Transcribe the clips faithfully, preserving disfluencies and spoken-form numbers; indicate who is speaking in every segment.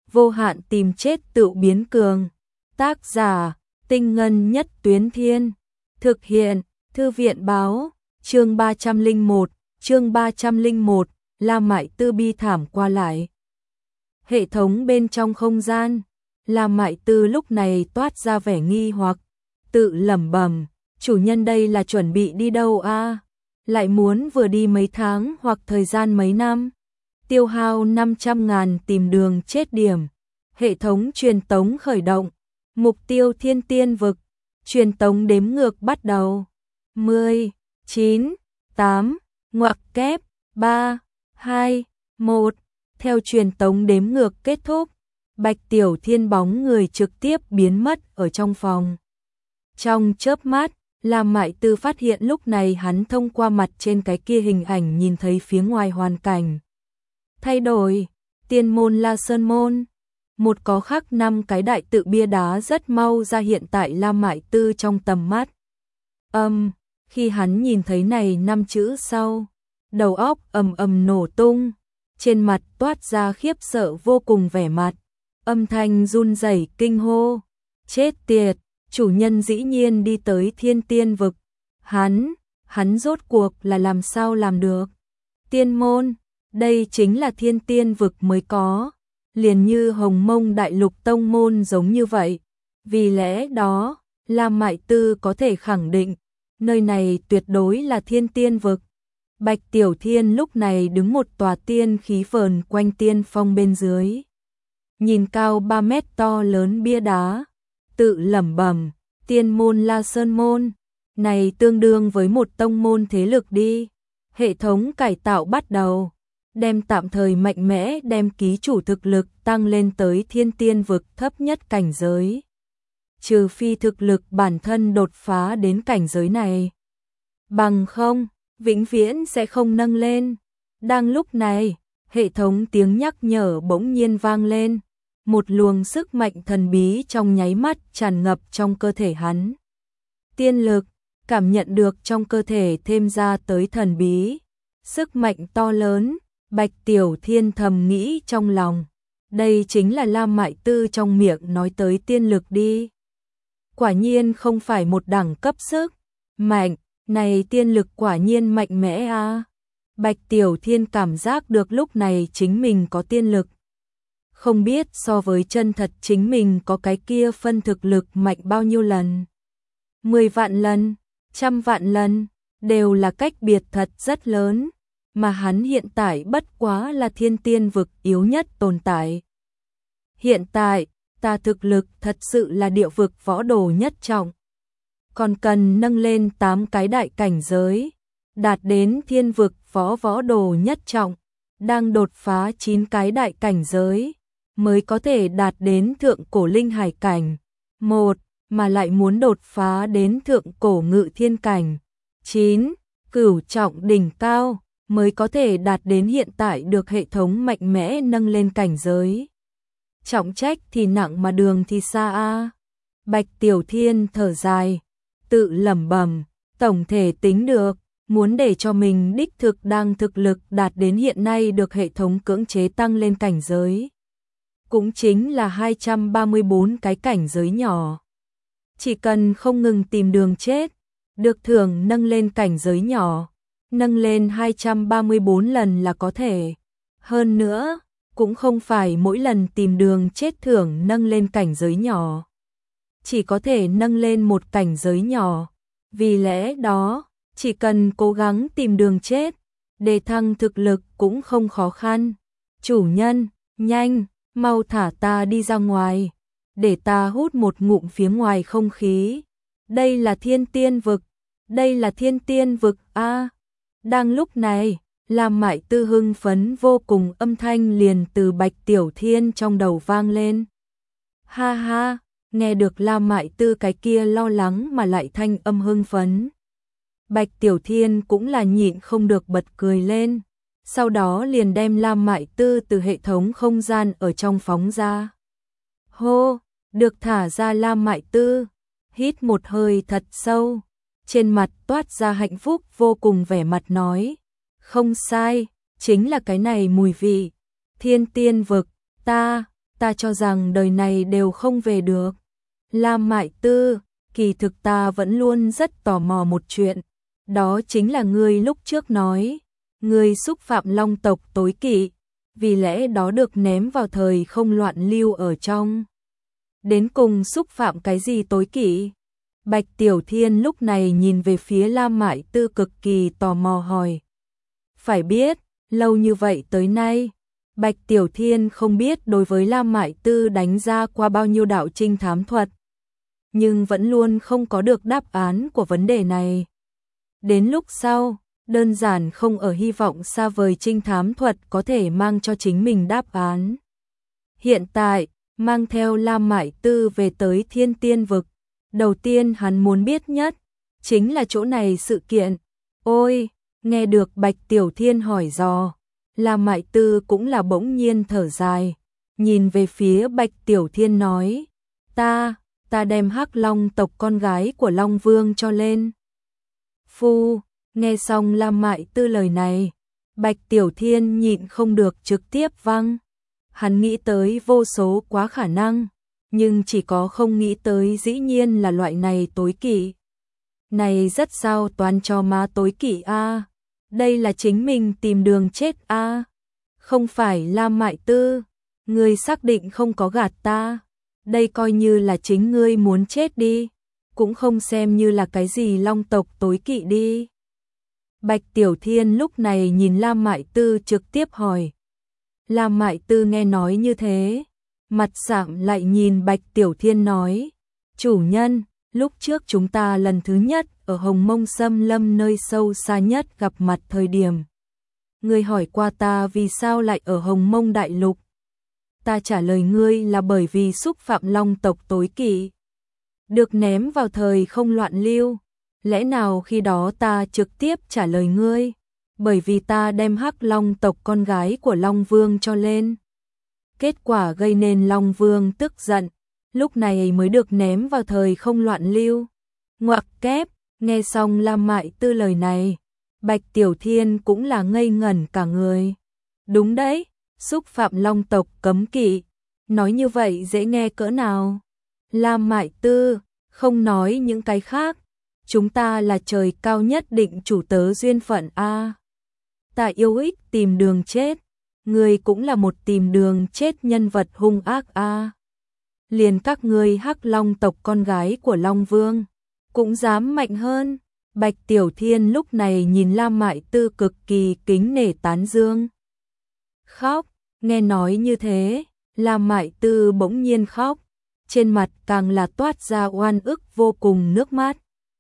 Speaker 1: vô hạn tìm chết tự biến cường. Tác giả, Tinh Ngân Nhất Tuyến Thiên. Thực hiện, Thư viện báo, chương ba trăm lẻ một, chương ba trăm lẻ một, La Mại Tư bi thảm qua lại. Hệ thống bên trong không gian, La Mại Tư lúc này toát ra vẻ nghi hoặc, tự lẩm bẩm, chủ nhân đây là chuẩn bị đi đâu a? Lại muốn vừa đi mấy tháng hoặc thời gian mấy năm? Tiêu hao năm trăm ngàn tìm đường chết điểm. Hệ thống truyền tống khởi động. Mục tiêu Thiên Tiên Vực. Truyền tống đếm ngược bắt đầu. mười, chín, tám, ngoặc kép, ba, hai, một. Theo truyền tống đếm ngược kết thúc, Bạch Tiểu Thiên bóng người trực tiếp biến mất ở trong phòng. Trong chớp mắt, La Mại Tư phát hiện lúc này hắn thông qua mặt trên cái kia hình ảnh nhìn thấy phía ngoài hoàn cảnh. Thay đổi, tiên môn La Sơn Môn. Một có khắc năm cái đại tự bia đá rất mau ra hiện tại La Mại Tư trong tầm mắt. Âm, um, khi hắn nhìn thấy này năm chữ sau, đầu óc ầm ầm nổ tung, trên mặt toát ra khiếp sợ vô cùng vẻ mặt, âm thanh run rẩy kinh hô, chết tiệt, chủ nhân dĩ nhiên đi tới Thiên Tiên Vực. Hắn, hắn rốt cuộc là làm sao làm được? Tiên môn, đây chính là Thiên Tiên Vực mới có, liền như Hồng Mông Đại Lục tông môn giống như vậy. Vì lẽ đó, La Mại Tư có thể khẳng định, nơi này tuyệt đối là Thiên Tiên Vực. Bạch Tiểu Thiên lúc này đứng một tòa tiên khí vờn quanh tiên phong bên dưới. Nhìn cao ba mét to lớn bia đá, tự lẩm bẩm, tiên môn La Sơn Môn, này tương đương với một tông môn thế lực đi. Hệ thống cải tạo bắt đầu, đem tạm thời mạnh mẽ đem ký chủ thực lực tăng lên tới Thiên Tiên Vực thấp nhất cảnh giới. Trừ phi thực lực bản thân đột phá đến cảnh giới này. Bằng không, vĩnh viễn sẽ không nâng lên. Đang lúc này, hệ thống tiếng nhắc nhở bỗng nhiên vang lên. Một luồng sức mạnh thần bí trong nháy mắt tràn ngập trong cơ thể hắn. Tiên lực, cảm nhận được trong cơ thể thêm ra tới thần bí. Sức mạnh to lớn, Bạch Tiểu Thiên thầm nghĩ trong lòng. Đây chính là La Mại Tư trong miệng nói tới tiên lực đi. Quả nhiên không phải một đẳng cấp sức mạnh, này tiên lực quả nhiên mạnh mẽ a. À. Bạch Tiểu Thiên cảm giác được lúc này chính mình có tiên lực. Không biết so với chân thật chính mình có cái kia phân thực lực mạnh bao nhiêu lần. Mười vạn lần, trăm vạn lần, đều là cách biệt thật rất lớn. Mà hắn hiện tại bất quá là Thiên Tiên Vực yếu nhất tồn tại. Hiện tại, ta thực lực thật sự là địa vực võ đồ nhất trọng. Còn cần nâng lên tám cái đại cảnh giới, đạt đến thiên vực võ võ đồ nhất trọng, đang đột phá chín cái đại cảnh giới, mới có thể đạt đến thượng cổ linh hải cảnh. Một, mà lại muốn đột phá đến thượng cổ ngự thiên cảnh. Chín, cửu trọng đỉnh cao, mới có thể đạt đến hiện tại được hệ thống mạnh mẽ nâng lên cảnh giới. Trọng trách thì nặng mà đường thì xa a. Bạch Tiểu Thiên thở dài, tự lẩm bẩm, tổng thể tính được, muốn để cho mình đích thực đang thực lực đạt đến hiện nay được hệ thống cưỡng chế tăng lên cảnh giới. Cũng chính là hai trăm ba mươi bốn cái cảnh giới nhỏ. Chỉ cần không ngừng tìm đường chết, được thưởng nâng lên cảnh giới nhỏ, nâng lên hai trăm ba mươi bốn lần là có thể. Hơn nữa, cũng không phải mỗi lần tìm đường chết thưởng nâng lên cảnh giới nhỏ. Chỉ có thể nâng lên một cảnh giới nhỏ. Vì lẽ đó, chỉ cần cố gắng tìm đường chết, đề thăng thực lực cũng không khó khăn. Chủ nhân, nhanh, mau thả ta đi ra ngoài, để ta hút một ngụm phía ngoài không khí. Đây là Thiên Tiên Vực, đây là Thiên Tiên Vực a. À, đang lúc này, La Mại Tư hưng phấn vô cùng âm thanh liền từ Bạch Tiểu Thiên trong đầu vang lên. Ha ha, nghe được La Mại Tư cái kia lo lắng mà lại thanh âm hưng phấn. Bạch Tiểu Thiên cũng là nhịn không được bật cười lên, sau đó liền đem La Mại Tư từ hệ thống không gian ở trong phóng ra. Hô, được thả ra La Mại Tư, hít một hơi thật sâu, trên mặt toát ra hạnh phúc vô cùng vẻ mặt nói. Không sai, chính là cái này mùi vị. Thiên Tiên Vực, ta, ta cho rằng đời này đều không về được. Lam Mại Tư, kỳ thực ta vẫn luôn rất tò mò một chuyện, đó chính là ngươi lúc trước nói, ngươi xúc phạm Long tộc tối kỵ, vì lẽ đó được ném vào thời không loạn lưu ở trong. Đến cùng xúc phạm cái gì tối kỵ? Bạch Tiểu Thiên lúc này nhìn về phía Lam Mại Tư cực kỳ tò mò hỏi. Phải biết, lâu như vậy tới nay, Bạch Tiểu Thiên không biết đối với Lam Mại Tư đánh ra qua bao nhiêu đạo trinh thám thuật, nhưng vẫn luôn không có được đáp án của vấn đề này. Đến lúc sau, đơn giản không ở hy vọng xa vời trinh thám thuật có thể mang cho chính mình đáp án. Hiện tại, mang theo Lam Mại Tư về tới Thiên Tiên Vực, đầu tiên hắn muốn biết nhất, chính là chỗ này sự kiện. Ôi, nghe được Bạch Tiểu Thiên hỏi dò, Lam Mại Tư cũng là bỗng nhiên thở dài, nhìn về phía Bạch Tiểu Thiên nói, ta, ta đem Hắc Long tộc con gái của Long Vương cho lên. Phu, nghe xong Lam Mại Tư lời này, Bạch Tiểu Thiên nhịn không được trực tiếp văng. Hắn nghĩ tới vô số quá khả năng, nhưng chỉ có không nghĩ tới dĩ nhiên là loại này tối kỵ. Này rất sao toán cho má tối kỵ a. Đây là chính mình tìm đường chết a. Không phải Lam Mại Tư, ngươi xác định không có gạt ta. Đây coi như là chính ngươi muốn chết đi, cũng không xem như là cái gì Long tộc tối kỵ đi. Bạch Tiểu Thiên lúc này nhìn Lam Mại Tư trực tiếp hỏi. Lam Mại Tư nghe nói như thế, mặt sạm lại nhìn Bạch Tiểu Thiên nói, chủ nhân, lúc trước chúng ta lần thứ nhất ở Hồng Mông Xâm Lâm nơi sâu xa nhất gặp mặt thời điểm. Ngươi hỏi qua ta vì sao lại ở Hồng Mông Đại Lục. Ta trả lời ngươi là bởi vì xúc phạm Long tộc tối kỵ, được ném vào thời không loạn lưu. Lẽ nào khi đó ta trực tiếp trả lời ngươi, bởi vì ta đem Hắc Long tộc con gái của Long Vương cho lên. Kết quả gây nên Long Vương tức giận, lúc này mới được ném vào thời không loạn lưu. Ngoặc kép, nghe xong Lam Mại Tư lời này, Bạch Tiểu Thiên cũng là ngây ngẩn cả người. Đúng đấy, xúc phạm Long tộc cấm kỵ, nói như vậy dễ nghe cỡ nào. Lam Mại Tư, không nói những cái khác, chúng ta là trời cao nhất định chủ tớ duyên phận a. Ta yêu ích tìm đường chết, ngươi cũng là một tìm đường chết nhân vật hung ác a. Liền các ngươi Hắc Long tộc con gái của Long Vương cũng dám mạnh hơn. Bạch Tiểu Thiên lúc này nhìn Lam Mại Tư cực kỳ kính nể tán dương. Khóc, nghe nói như thế, Lam Mại Tư bỗng nhiên khóc, trên mặt càng là toát ra oan ức vô cùng nước mắt.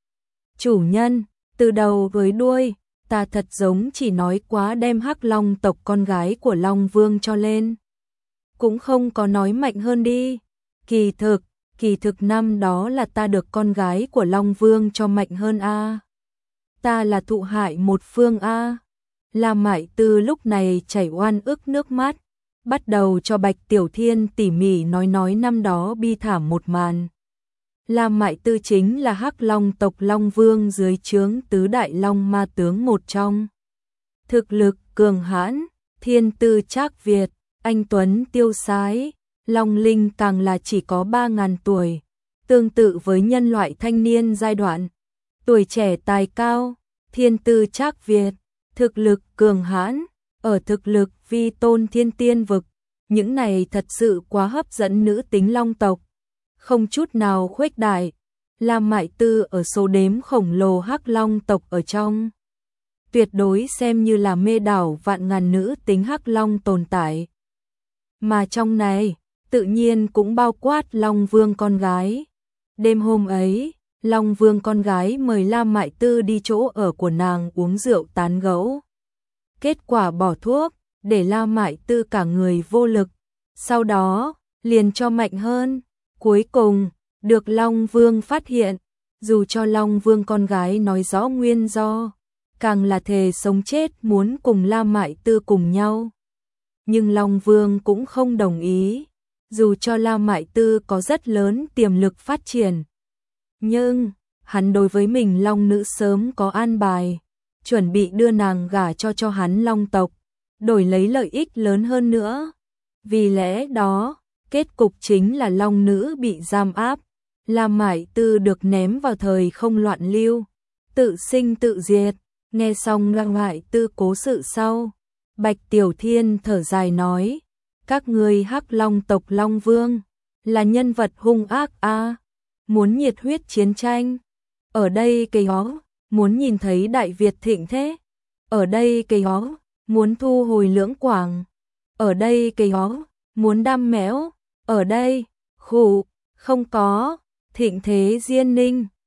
Speaker 1: Chủ nhân, từ đầu với đuôi, ta thật giống chỉ nói quá đem Hắc Long tộc con gái của Long Vương cho lên. Cũng không có nói mạnh hơn đi. Kỳ thực, kỳ thực năm đó là ta được con gái của Long Vương cho mạnh hơn a. Ta là thụ hại một phương a. Lam Mại Tư lúc này chảy oan ức nước mắt, bắt đầu cho Bạch Tiểu Thiên tỉ mỉ nói nói năm đó bi thảm một màn. Lam Mại Tư chính là Hắc Long tộc Long Vương dưới trướng tứ đại Long ma tướng một trong. Thực lực cường hãn, thiên tư trác Việt, anh tuấn tiêu sái, Long Linh càng là chỉ có ba ngàn tuổi, tương tự với nhân loại thanh niên giai đoạn. Tuổi trẻ tài cao, thiên tư trác Việt, thực lực cường hãn, ở thực lực vi tôn Thiên Tiên Vực, những này thật sự quá hấp dẫn nữ tính Long tộc. Không chút nào khuếch đại, Lam Mại Tư ở số đếm khổng lồ Hắc Long tộc ở trong, tuyệt đối xem như là mê đảo vạn ngàn nữ tính Hắc Long tồn tại. Mà trong này, tự nhiên cũng bao quát Long Vương con gái. Đêm hôm ấy, Long Vương con gái mời Lam Mại Tư đi chỗ ở của nàng uống rượu tán gẫu. Kết quả bỏ thuốc, để Lam Mại Tư cả người vô lực, sau đó, liền cho mạnh hơn. Cuối cùng, được Long Vương phát hiện, dù cho Long Vương con gái nói rõ nguyên do, càng là thề sống chết muốn cùng Lam Mại Tư cùng nhau. Nhưng Long Vương cũng không đồng ý, dù cho Lam Mại Tư có rất lớn tiềm lực phát triển. Nhưng, hắn đối với mình Long nữ sớm có an bài, chuẩn bị đưa nàng gả cho cho hắn Long tộc, đổi lấy lợi ích lớn hơn nữa. Vì lẽ đó, Kết cục chính là Long Nữ bị giam áp, Lam Mải Tư được ném vào thời không loạn lưu, tự sinh tự diệt. Nghe xong Lam Mải Tư cố sự sau, Bạch Tiểu Thiên thở dài nói, các ngươi Hắc Long tộc Long Vương là nhân vật hung ác a, muốn nhiệt huyết chiến tranh. Ở đây cây ó, muốn nhìn thấy Đại Việt thịnh thế. Ở đây cây ó, muốn thu hồi Lưỡng Quảng. Ở đây cây ó, muốn đam mẽo. Ở đây, khủ, không có, thịnh thế Diên Ninh.